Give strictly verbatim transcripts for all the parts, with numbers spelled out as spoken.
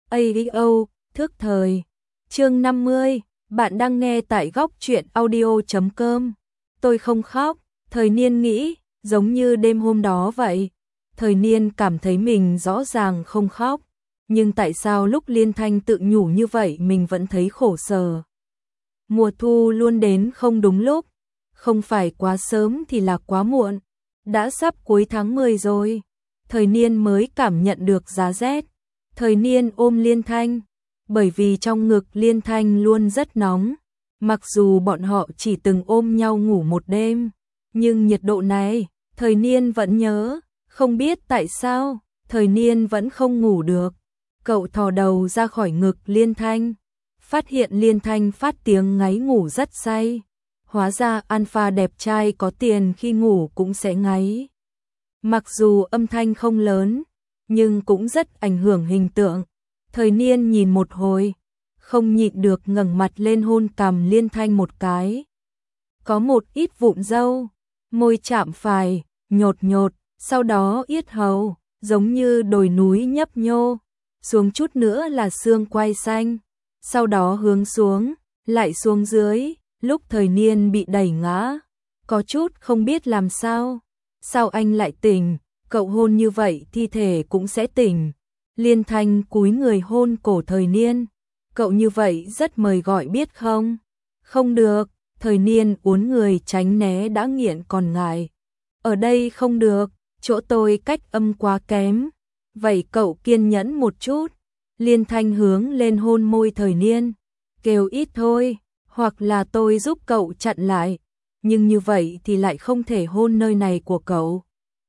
a o, thước thời. Chương năm mươi, bạn đang nghe tại góc truyện audio chấm com. Tôi không khóc, Thời Niên nghĩ, giống như đêm hôm đó vậy. Thời Niên cảm thấy mình rõ ràng không khóc, nhưng tại sao lúc Liên Thanh tự nhủ như vậy mình vẫn thấy khổ sở. Mùa thu luôn đến không đúng lúc, không phải quá sớm thì là quá muộn. Đã sắp cuối tháng mười rồi, Thời Niên mới cảm nhận được giá rét. Thời Niên ôm Liên Thanh, bởi vì trong ngực Liên Thanh luôn rất nóng. Mặc dù bọn họ chỉ từng ôm nhau ngủ một đêm, nhưng nhiệt độ này, Thời Niên vẫn nhớ, không biết tại sao, Thời Niên vẫn không ngủ được. Cậu thò đầu ra khỏi ngực Liên Thanh, phát hiện Liên Thanh phát tiếng ngáy ngủ rất say. Hóa ra alpha đẹp trai có tiền khi ngủ cũng sẽ ngáy. Mặc dù âm thanh không lớn, nhưng cũng rất ảnh hưởng hình tượng. Thời Niên nhìn một hồi, không nhịn được ngẩng mặt lên hôn cằm Liên Thanh một cái. Có một ít vụn râu, môi chạm phải, nhột nhột, sau đó yết hầu, giống như đồi núi nhấp nhô, xuống chút nữa là xương quai xanh, sau đó hướng xuống, lại xuống dưới. Lúc Thời Niên bị đẩy ngã, có chút không biết làm sao. Sao anh lại tỉnh, cậu hôn như vậy thi thể cũng sẽ tỉnh. Liên Thanh cúi người hôn cổ Thời Niên. Cậu như vậy rất mời gọi biết không? Không được, Thời Niên uốn người tránh né đã nghiện còn ngại. Ở đây không được, chỗ tôi cách âm quá kém. Vậy cậu kiên nhẫn một chút. Liên Thanh hướng lên hôn môi Thời Niên. Kêu ít thôi, hoặc là tôi giúp cậu chặn lại. Nhưng như vậy thì lại không thể hôn nơi này của cậu.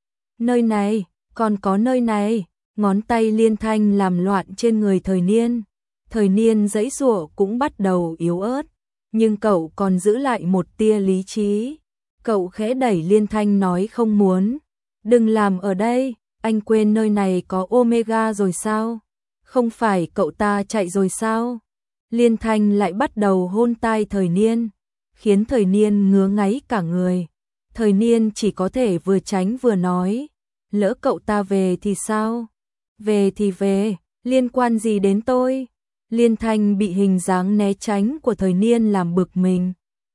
Nơi này, còn có nơi này. Ngón tay Liên Thanh làm loạn trên người Thời Niên. Thời Niên giãy giụa cũng bắt đầu yếu ớt, nhưng cậu còn giữ lại một tia lý trí. Cậu khẽ đẩy Liên Thanh nói không muốn. Đừng làm ở đây, anh quên nơi này có Omega rồi sao? Không phải cậu ta chạy rồi sao? Liên Thanh lại bắt đầu hôn tai Thời Niên, khiến Thời Niên ngứa ngáy cả người. Thời Niên chỉ có thể vừa tránh vừa nói, lỡ cậu ta về thì sao? Về thì về, liên quan gì đến tôi? Liên Thanh bị hình dáng né tránh của Thời Niên làm bực mình.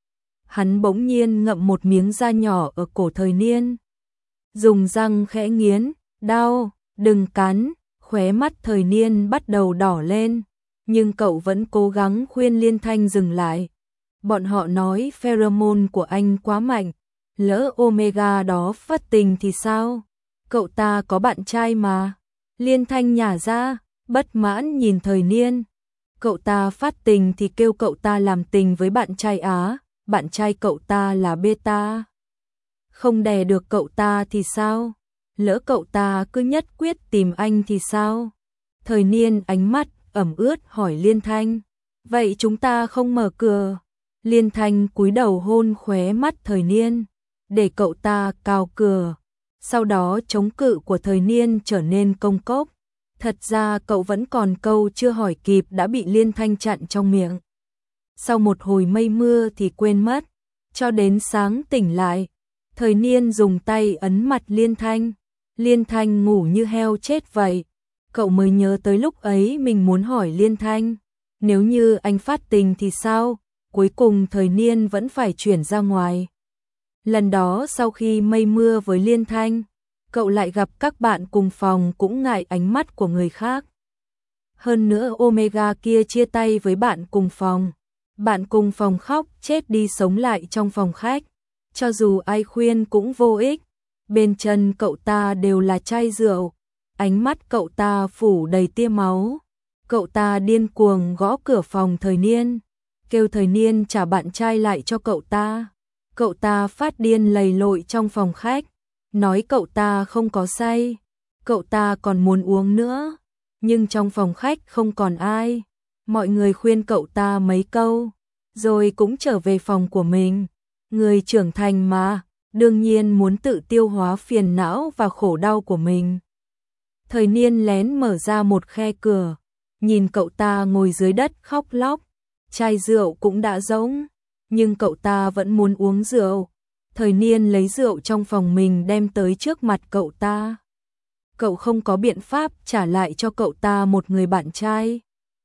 Hắn bỗng nhiên ngậm một miếng da nhỏ ở cổ Thời Niên, dùng răng khẽ nghiến, đau, đừng cắn. Khóe mắt Thời Niên bắt đầu đỏ lên, nhưng cậu vẫn cố gắng khuyên Liên Thanh dừng lại. Bọn họ nói pheromone của anh quá mạnh, lỡ Omega đó phát tình thì sao? Cậu ta có bạn trai mà. Liên Thanh nhả ra, bất mãn nhìn Thời Niên. Cậu ta phát tình thì kêu cậu ta làm tình với bạn trai á, bạn trai cậu ta là beta. Không đè được cậu ta thì sao? Lỡ cậu ta cứ nhất quyết tìm anh thì sao? Thời Niên ánh mắt ẩm ướt hỏi Liên Thanh. Vậy chúng ta không mở cửa? Liên Thanh cúi đầu hôn khóe mắt Thời Niên, để cậu ta cào cửa. Sau đó chống cự của Thời Niên trở nên công cốc. Thật ra cậu vẫn còn câu chưa hỏi kịp đã bị Liên Thanh chặn trong miệng. Sau một hồi mây mưa thì quên mất, cho đến sáng tỉnh lại, Thời Niên dùng tay ấn mặt Liên Thanh. Liên Thanh ngủ như heo chết vậy. Cậu mới nhớ tới lúc ấy mình muốn hỏi Liên Thanh, nếu như anh phát tình thì sao? Cuối cùng Thời Niên vẫn phải chuyển ra ngoài. Lần đó sau khi mây mưa với Liên Thanh, cậu lại gặp các bạn cùng phòng cũng ngại ánh mắt của người khác. Hơn nữa Omega kia chia tay với bạn cùng phòng. Bạn cùng phòng khóc chết đi sống lại trong phòng khách. Cho dù ai khuyên cũng vô ích. Bên chân cậu ta đều là chai rượu. Ánh mắt cậu ta phủ đầy tia máu. Cậu ta điên cuồng gõ cửa phòng Thời Niên, kêu Thời Niên trả bạn trai lại cho cậu ta. Cậu ta phát điên lầy lội trong phòng khách, nói cậu ta không có say, cậu ta còn muốn uống nữa. Nhưng trong phòng khách không còn ai. Mọi người khuyên cậu ta mấy câu, rồi cũng trở về phòng của mình. Người trưởng thành mà, đương nhiên muốn tự tiêu hóa phiền não và khổ đau của mình. Thời Niên lén mở ra một khe cửa, nhìn cậu ta ngồi dưới đất khóc lóc. Chai rượu cũng đã rỗng, nhưng cậu ta vẫn muốn uống rượu. Thời Niên lấy rượu trong phòng mình đem tới trước mặt cậu ta. cậu không có biện pháp trả lại cho cậu ta một người bạn trai.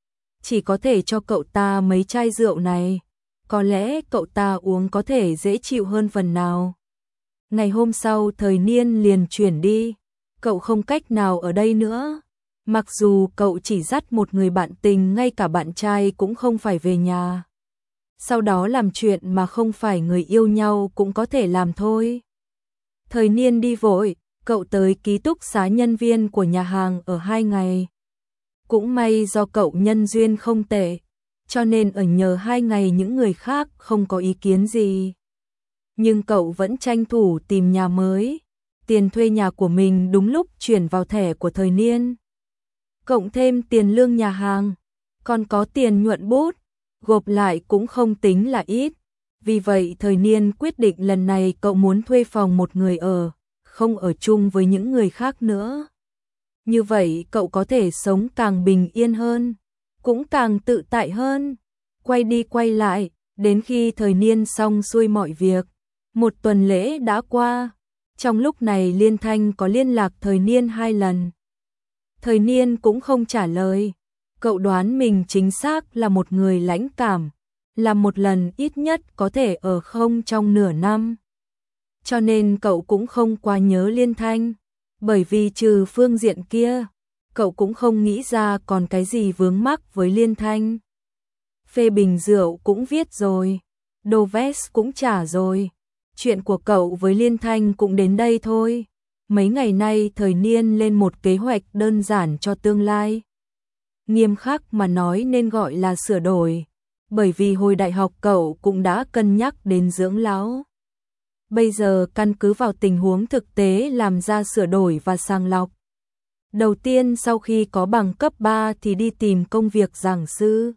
Chỉ có thể cho cậu ta mấy chai rượu này, có lẽ cậu ta uống có thể dễ chịu hơn phần nào. Ngày hôm sau Thời Niên liền chuyển đi, cậu không cách nào ở đây nữa. Mặc dù cậu chỉ dắt một người bạn tình, ngay cả bạn trai cũng không phải về nhà. Sau đó làm chuyện mà không phải người yêu nhau cũng có thể làm thôi. Thời Niên đi vội, cậu tới ký túc xá nhân viên của nhà hàng ở hai ngày. Cũng may do cậu nhân duyên không tệ, cho nên ở nhờ hai ngày những người khác không có ý kiến gì. Nhưng cậu vẫn tranh thủ tìm nhà mới. Tiền thuê nhà của mình đúng lúc chuyển vào thẻ của Thời Niên. Cộng thêm tiền lương nhà hàng, còn có tiền nhuận bút, gộp lại cũng không tính là ít. Vì vậy Thời Niên quyết định lần này cậu muốn thuê phòng một người ở, không ở chung với những người khác nữa. Như vậy cậu có thể sống càng bình yên hơn, cũng càng tự tại hơn. Quay đi quay lại, đến khi Thời Niên xong xuôi mọi việc, một tuần lễ đã qua. Trong lúc này Liên Thanh có liên lạc Thời Niên hai lần. Thời Niên cũng không trả lời. Cậu đoán mình chính xác là một người lãnh cảm, làm một lần ít nhất có thể ở không trong nửa năm. Cho nên cậu cũng không quá nhớ Liên Thanh, bởi vì trừ phương diện kia, cậu cũng không nghĩ ra còn cái gì vướng mắc với Liên Thanh. Phê bình rượu cũng viết rồi, đồ vest cũng trả rồi. Chuyện của cậu với Liên Thanh cũng đến đây thôi. Mấy ngày nay Thời Niên lên một kế hoạch đơn giản cho tương lai. Nghiêm khắc mà nói nên gọi là sửa đổi, bởi vì hồi đại học cậu cũng đã cân nhắc đến dưỡng lão. Bây giờ căn cứ vào tình huống thực tế làm ra sửa đổi và sàng lọc. Đầu tiên sau khi có bằng cấp ba thì đi tìm công việc giảng sư.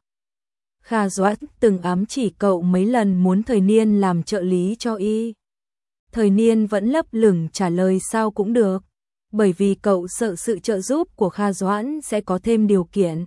Kha Doãn từng ám chỉ cậu mấy lần muốn Thời Niên làm trợ lý cho y. Thời Niên vẫn lấp lửng trả lời sao cũng được, bởi vì cậu sợ sự trợ giúp của Kha Doãn sẽ có thêm điều kiện.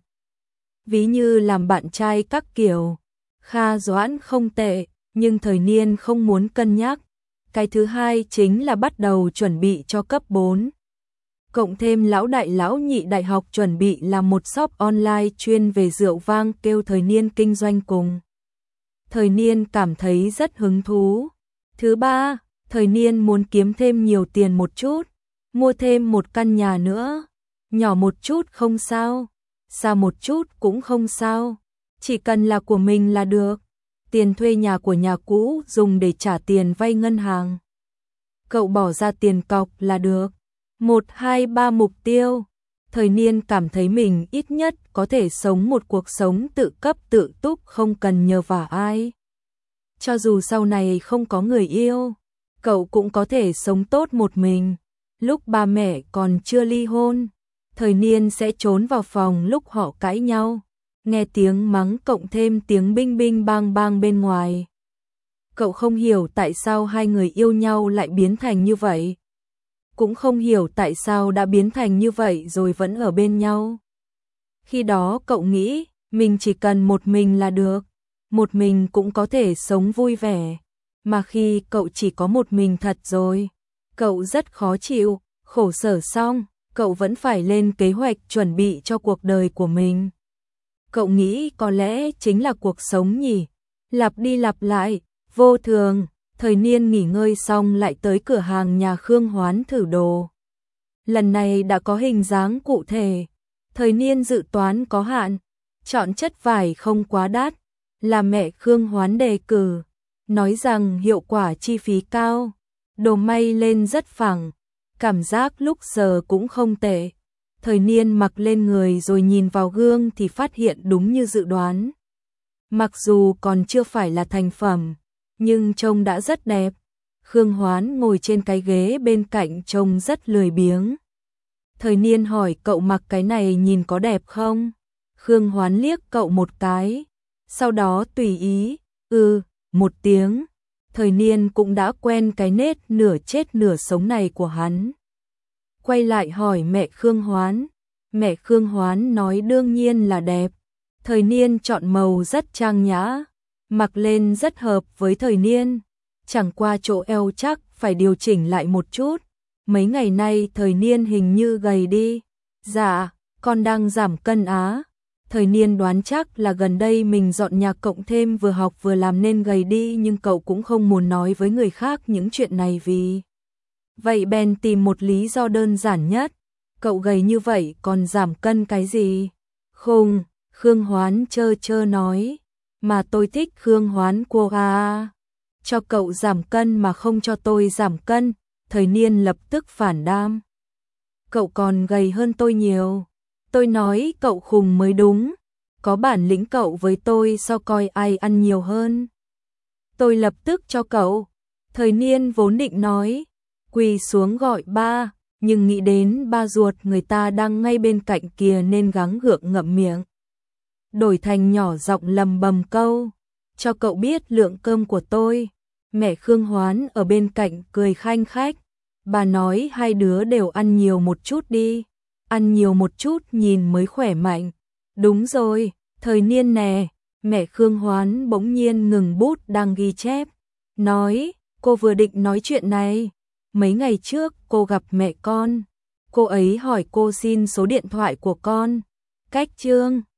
Ví như làm bạn trai các kiểu. Kha Doãn không tệ, nhưng Thời Niên không muốn cân nhắc. Cái thứ hai chính là bắt đầu chuẩn bị cho cấp bốn. Cộng thêm lão đại lão nhị đại học chuẩn bị làm một shop online chuyên về rượu vang kêu Thời Niên kinh doanh cùng. Thời Niên cảm thấy rất hứng thú. Thứ ba, Thời Niên muốn kiếm thêm nhiều tiền một chút, mua thêm một căn nhà nữa. Nhỏ một chút không sao, xa một chút cũng không sao, chỉ cần là của mình là được. Tiền thuê nhà của nhà cũ dùng để trả tiền vay ngân hàng. Cậu bỏ ra tiền cọc là được. Một, hai, ba mục tiêu. Thời Niên cảm thấy mình ít nhất có thể sống một cuộc sống tự cấp tự túc, không cần nhờ vả ai. Cho dù sau này không có người yêu, cậu cũng có thể sống tốt một mình. Lúc ba mẹ còn chưa ly hôn, Thời Niên sẽ trốn vào phòng lúc họ cãi nhau, nghe tiếng mắng cộng thêm tiếng binh binh bang bang bên ngoài. Cậu không hiểu tại sao hai người yêu nhau lại biến thành như vậy. Cũng không hiểu tại sao đã biến thành như vậy rồi vẫn ở bên nhau. Khi đó cậu nghĩ mình chỉ cần một mình là được, một mình cũng có thể sống vui vẻ. Mà khi cậu chỉ có một mình thật rồi, cậu rất khó chịu, khổ sở xong, cậu vẫn phải lên kế hoạch chuẩn bị cho cuộc đời của mình. Cậu nghĩ có lẽ chính là cuộc sống nhỉ, lặp đi lặp lại, vô thường. Thời Niên nghỉ ngơi xong lại tới cửa hàng nhà Khương Hoán thử đồ. Lần này đã có hình dáng cụ thể. Thời Niên dự toán có hạn, chọn chất vải không quá đắt, là mẹ Khương Hoán đề cử, nói rằng hiệu quả chi phí cao, đồ may lên rất phẳng, cảm giác lúc giờ cũng không tệ. Thời Niên mặc lên người rồi nhìn vào gương thì phát hiện đúng như dự đoán. Mặc dù còn chưa phải là thành phẩm, nhưng trông đã rất đẹp. Khương Hoán ngồi trên cái ghế bên cạnh trông rất lười biếng. Thời Niên hỏi cậu mặc cái này nhìn có đẹp không? Khương Hoán liếc cậu một cái, sau đó tùy ý, ừ, một tiếng. Thời Niên cũng đã quen cái nết nửa chết nửa sống này của hắn. Quay lại hỏi mẹ Khương Hoán. Mẹ Khương Hoán nói đương nhiên là đẹp. Thời Niên chọn màu rất trang nhã, mặc lên rất hợp với Thời Niên, chẳng qua chỗ eo chắc phải điều chỉnh lại một chút, mấy ngày nay Thời Niên hình như gầy đi. Dạ, con đang giảm cân á. Thời Niên đoán chắc là gần đây mình dọn nhà cộng thêm vừa học vừa làm nên gầy đi, nhưng cậu cũng không muốn nói với người khác những chuyện này vì vậy bèn tìm một lý do đơn giản nhất. Cậu gầy như vậy còn giảm cân cái gì? Khùng, Khương Hoán chơ chơ nói, mà tôi thích Khương Hoán cô à. Cho cậu giảm cân mà không cho tôi giảm cân. Thời Niên lập tức phản đam. Cậu còn gầy hơn tôi nhiều. Tôi nói cậu khùng mới đúng. Có bản lĩnh cậu với tôi sao coi ai ăn nhiều hơn. Tôi lập tức cho cậu. Thời Niên vốn định nói, quỳ xuống gọi ba, nhưng nghĩ đến ba ruột người ta đang ngay bên cạnh kia nên gắng gượng ngậm miệng. Đổi thành nhỏ giọng lầm bầm câu, cho cậu biết lượng cơm của tôi. Mẹ Khương Hoán ở bên cạnh cười khanh khách. Bà nói hai đứa đều ăn nhiều một chút đi. Ăn nhiều một chút nhìn mới khỏe mạnh. Đúng rồi, Thời Niên nè. Mẹ Khương Hoán bỗng nhiên ngừng bút đang ghi chép. Nói, cô vừa định nói chuyện này. Mấy ngày trước cô gặp mẹ con. Cô ấy hỏi cô xin số điện thoại của con. Cách chương